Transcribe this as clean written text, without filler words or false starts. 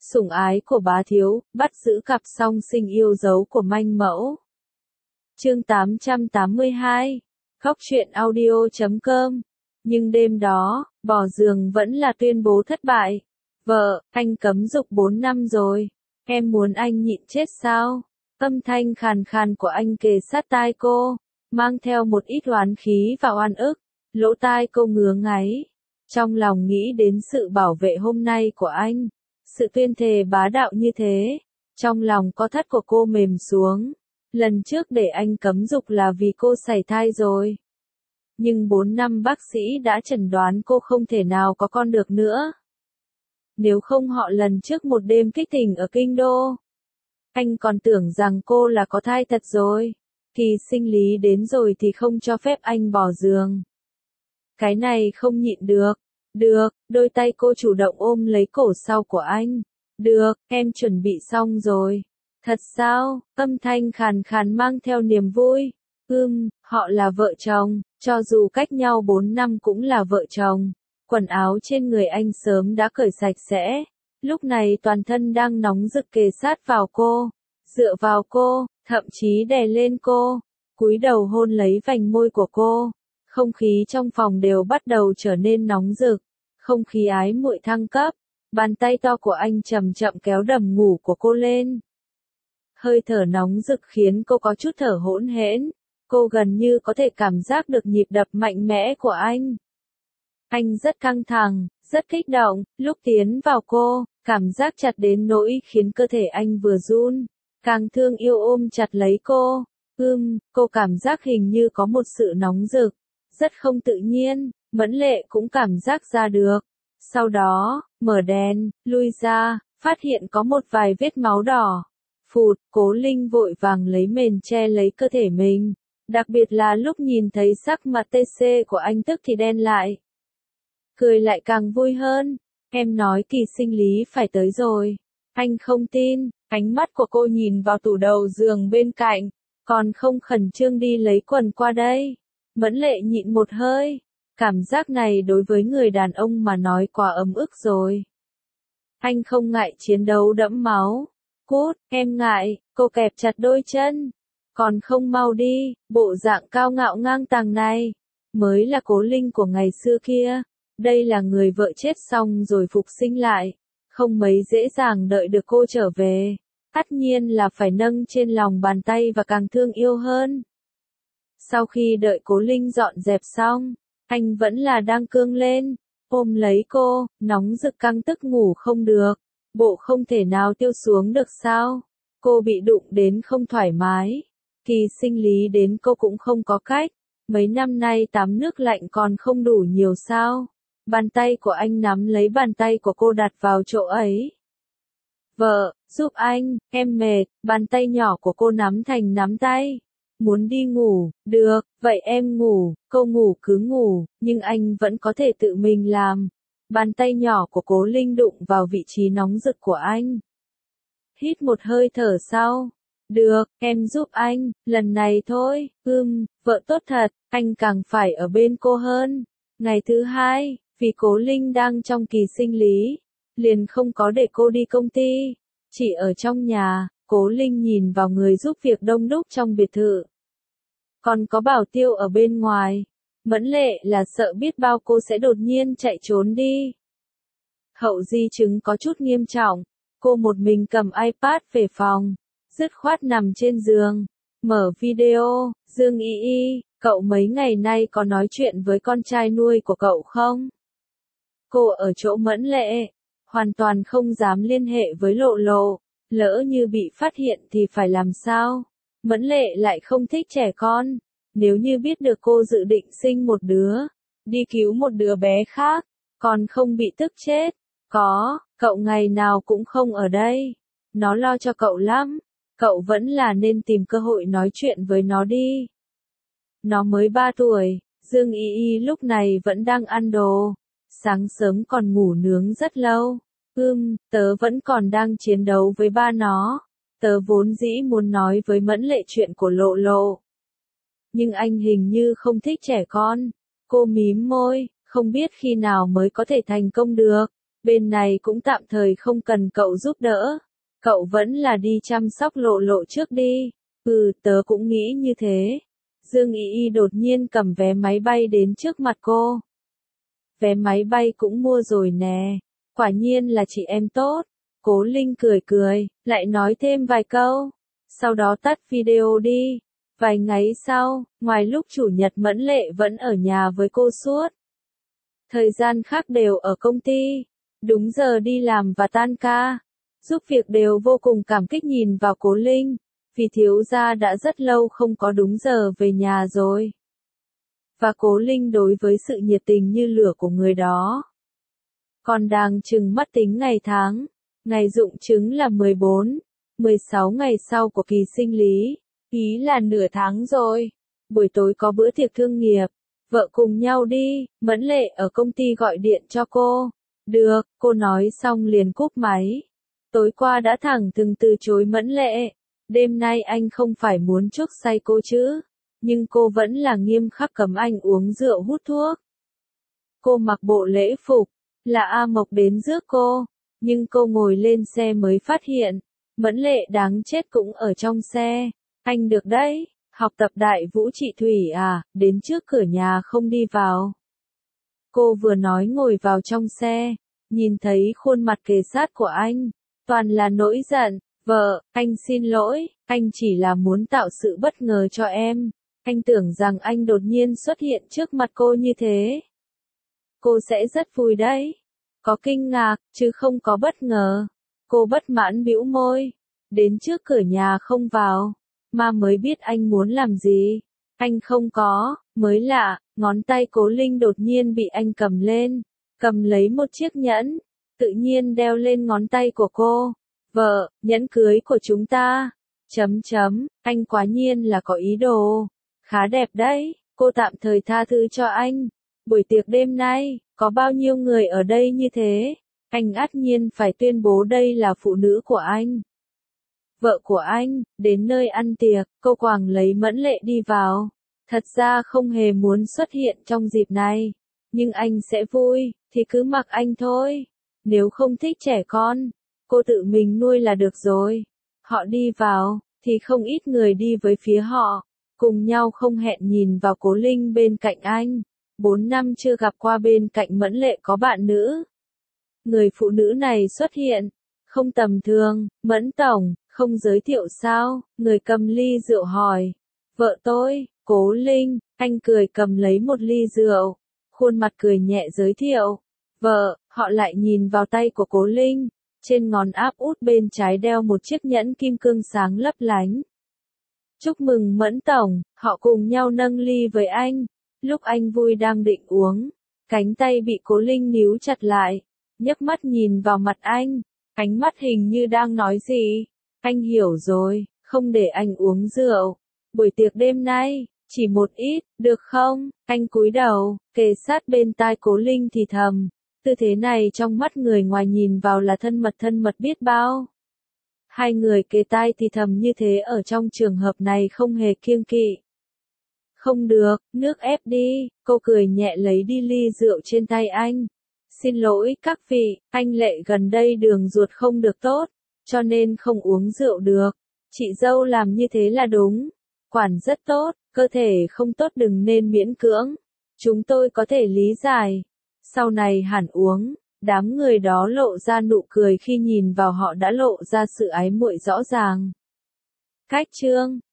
Sủng ái của bá thiếu, bắt giữ cặp song sinh yêu dấu của manh mẫu. Chương 882. Khóc chuyện audio.com. Nhưng đêm đó, bỏ giường vẫn là tuyên bố thất bại. Vợ, anh cấm dục 4 năm rồi. Em muốn anh nhịn chết sao? Âm thanh khàn khàn của anh kề sát tai cô, mang theo một ít oán khí và oan ức. Lỗ tai cô ngứa ngáy. Trong lòng nghĩ đến sự bảo vệ hôm nay của anh. Sự tuyên thề bá đạo như thế. Trong lòng có thắt của cô mềm xuống. Lần trước để anh cấm dục là vì cô sảy thai rồi. Nhưng 4 năm bác sĩ đã chẩn đoán cô không thể nào có con được nữa. Nếu không họ lần trước một đêm kích tình ở kinh đô. Anh còn tưởng rằng cô là có thai thật rồi. Kỳ sinh lý đến rồi thì không cho phép anh bỏ giường. Cái này không nhịn được. Được, đôi tay cô chủ động ôm lấy cổ sau của anh. Được, em chuẩn bị xong rồi. Thật sao? Âm thanh khàn khàn mang theo niềm vui. Họ là vợ chồng, cho dù cách nhau 4 năm cũng là vợ chồng. Quần áo trên người anh sớm đã cởi sạch sẽ. Lúc này toàn thân đang nóng rực kề sát vào cô, dựa vào cô, thậm chí đè lên cô, cúi đầu hôn lấy vành môi của cô. Không khí trong phòng đều bắt đầu trở nên nóng rực, không khí ái muội thăng cấp. Bàn tay to của anh chậm chậm kéo đầm ngủ của cô lên. Hơi thở nóng rực khiến cô có chút thở hỗn hển. Cô gần như có thể cảm giác được nhịp đập mạnh mẽ của anh. Anh rất căng thẳng, rất kích động, lúc tiến vào cô, cảm giác chặt đến nỗi khiến cơ thể anh vừa run. Càng thương yêu ôm chặt lấy cô. Cô cảm giác hình như có một sự nóng rực, rất không tự nhiên, Mẫn Lệ cũng cảm giác ra được. Sau đó, mở đèn, lui ra, phát hiện có một vài vết máu đỏ. Phụt, Cố Linh vội vàng lấy mền che lấy cơ thể mình. Đặc biệt là lúc nhìn thấy sắc mặt TC của anh tức thì đen lại. Cười lại càng vui hơn. Em nói kỳ sinh lý phải tới rồi. Anh không tin, ánh mắt của cô nhìn vào tủ đầu giường bên cạnh. Còn không khẩn trương đi lấy quần qua đây. Mẫn Lệ nhịn một hơi. Cảm giác này đối với người đàn ông mà nói quá ấm ức rồi. Anh không ngại chiến đấu đẫm máu. Cút, em ngại, cô kẹp chặt đôi chân. Còn không mau đi, bộ dạng cao ngạo ngang tàng này. Mới là Cố Linh của ngày xưa kia. Đây là người vợ chết xong rồi phục sinh lại. Không mấy dễ dàng đợi được cô trở về. Tất nhiên là phải nâng trên lòng bàn tay và càng thương yêu hơn. Sau khi đợi Cố Linh dọn dẹp xong, anh vẫn là đang cương lên, ôm lấy cô, nóng rực căng tức ngủ không được. Bộ không thể nào tiêu xuống được sao? Cô bị đụng đến không thoải mái. Kỳ sinh lý đến cô cũng không có cách. Mấy năm nay tắm nước lạnh còn không đủ nhiều sao? Bàn tay của anh nắm lấy bàn tay của cô đặt vào chỗ ấy. Vợ, giúp anh, em mệt. Bàn tay nhỏ của cô nắm thành nắm tay. Muốn đi ngủ, được, vậy em ngủ, cô ngủ cứ ngủ, nhưng anh vẫn có thể tự mình làm. Bàn tay nhỏ của Cố Linh đụng vào vị trí nóng rực của anh. Hít một hơi thở sau. Được, em giúp anh, lần này thôi. Vợ tốt thật, anh càng phải ở bên cô hơn. Ngày thứ hai, vì Cố Linh đang trong kỳ sinh lý, liền không có để cô đi công ty. Chỉ ở trong nhà, Cố Linh nhìn vào người giúp việc đông đúc trong biệt thự. Còn có bảo tiêu ở bên ngoài. Mẫn Lệ là sợ biết bao cô sẽ đột nhiên chạy trốn đi. Hậu di chứng có chút nghiêm trọng. Cô một mình cầm iPad về phòng. Dứt khoát nằm trên giường. Mở video. Dương Y Y, cậu mấy ngày nay có nói chuyện với con trai nuôi của cậu không? Cô ở chỗ Mẫn Lệ. Hoàn toàn không dám liên hệ với Lộ Lộ. Lỡ như bị phát hiện thì phải làm sao? Mẫn Lệ lại không thích trẻ con. Nếu như biết được cô dự định sinh một đứa, đi cứu một đứa bé khác, còn không bị tức chết. Cậu ngày nào cũng không ở đây. Nó lo cho cậu lắm. Cậu vẫn là nên tìm cơ hội nói chuyện với nó đi. Nó mới 3 tuổi, Dương Y Y lúc này vẫn đang ăn đồ. Sáng sớm còn ngủ nướng rất lâu. Tớ vẫn còn đang chiến đấu với ba nó. Tớ vốn dĩ muốn nói với Mẫn Lệ chuyện của Lộ Lộ. Nhưng anh hình như không thích trẻ con. Cô mím môi, không biết khi nào mới có thể thành công được. Bên này cũng tạm thời không cần cậu giúp đỡ. Cậu vẫn là đi chăm sóc Lộ Lộ trước đi. Tớ cũng nghĩ như thế. Dương Y Y đột nhiên cầm vé máy bay đến trước mặt cô. Vé máy bay cũng mua rồi nè. Quả nhiên là chị em tốt. Cố Linh cười cười, lại nói thêm vài câu. Sau đó tắt video đi. Vài ngày sau, ngoài lúc chủ nhật Mẫn Lệ vẫn ở nhà với cô suốt. Thời gian khác đều ở công ty. Đúng giờ đi làm và tan ca. Giúp việc đều vô cùng cảm kích nhìn vào Cố Linh. Vì thiếu gia đã rất lâu không có đúng giờ về nhà rồi. Và Cố Linh đối với sự nhiệt tình như lửa của người đó. Còn đang chừng mắt tính ngày tháng. Ngày dụng trứng là 14, 16 ngày sau của kỳ sinh lý. Ý là nửa tháng rồi. Buổi tối có bữa tiệc thương nghiệp. Vợ cùng nhau đi. Mẫn Lệ ở công ty gọi điện cho cô. Được, cô nói xong liền cúp máy. Tối qua đã thẳng thừng từ chối Mẫn Lệ. Đêm nay anh không phải muốn chuốc say cô chứ. Nhưng cô vẫn là nghiêm khắc cấm anh uống rượu hút thuốc. Cô mặc bộ lễ phục. Là A Mộc đến rước cô. Nhưng cô ngồi lên xe mới phát hiện. Mẫn Lệ đáng chết cũng ở trong xe. Anh được đấy. Học tập Đại Vũ Trị Thủy à, đến trước cửa nhà không đi vào. Cô vừa nói ngồi vào trong xe. Nhìn thấy khuôn mặt kề sát của anh. Toàn là nỗi giận. Vợ, anh xin lỗi, anh chỉ là muốn tạo sự bất ngờ cho em. Anh tưởng rằng anh đột nhiên xuất hiện trước mặt cô như thế. Cô sẽ rất vui đấy. Có kinh ngạc, chứ không có bất ngờ. Cô bất mãn bĩu môi. Đến trước cửa nhà không vào. Mà mới biết anh muốn làm gì. Anh không có, mới lạ, ngón tay Cố Linh đột nhiên bị anh cầm lên. Cầm lấy một chiếc nhẫn. Tự nhiên đeo lên ngón tay của cô. Vợ, nhẫn cưới của chúng ta. Anh quá nhiên là có ý đồ. Khá đẹp đấy, cô tạm thời tha thứ cho anh. Buổi tiệc đêm nay, có bao nhiêu người ở đây như thế? Anh ắt nhiên phải tuyên bố đây là phụ nữ của anh. Vợ của anh, đến nơi ăn tiệc, cô quàng lấy Mẫn Lệ đi vào. Thật ra không hề muốn xuất hiện trong dịp này. Nhưng anh sẽ vui, thì cứ mặc anh thôi. Nếu không thích trẻ con, cô tự mình nuôi là được rồi. Họ đi vào, thì không ít người đi với phía họ. Cùng nhau không hẹn nhìn vào Cố Linh bên cạnh anh. 4 năm chưa gặp qua bên cạnh Mẫn Lệ có bạn nữ. Người phụ nữ này xuất hiện. Không tầm thường, Mẫn Tổng, không giới thiệu sao? Người cầm ly rượu hỏi. Vợ tôi, Cố Linh, anh cười cầm lấy một ly rượu. Khuôn mặt cười nhẹ giới thiệu. Vợ, họ lại nhìn vào tay của Cố Linh. Trên ngón áp út bên trái đeo một chiếc nhẫn kim cương sáng lấp lánh. Chúc mừng Mẫn Tổng, họ cùng nhau nâng ly với anh. Lúc anh vui đang định uống, cánh tay bị Cố Linh níu chặt lại. Nhấc mắt nhìn vào mặt anh, ánh mắt hình như đang nói gì. Anh hiểu rồi, không để anh uống rượu. Buổi tiệc đêm nay, chỉ một ít, được không? Anh cúi đầu, kề sát bên tai Cố Linh thì thầm. Tư thế này trong mắt người ngoài nhìn vào là thân mật biết bao. Hai người kề tai thì thầm như thế ở trong trường hợp này không hề kiêng kỵ. Không được, nước ép đi, cô cười nhẹ lấy đi ly rượu trên tay anh. Xin lỗi các vị, anh Lệ gần đây đường ruột không được tốt, cho nên không uống rượu được. Chị dâu làm như thế là đúng. Quản rất tốt, cơ thể không tốt đừng nên miễn cưỡng. Chúng tôi có thể lý giải. Sau này hẳn uống, đám người đó lộ ra nụ cười khi nhìn vào họ đã lộ ra sự ái muội rõ ràng. Cách chương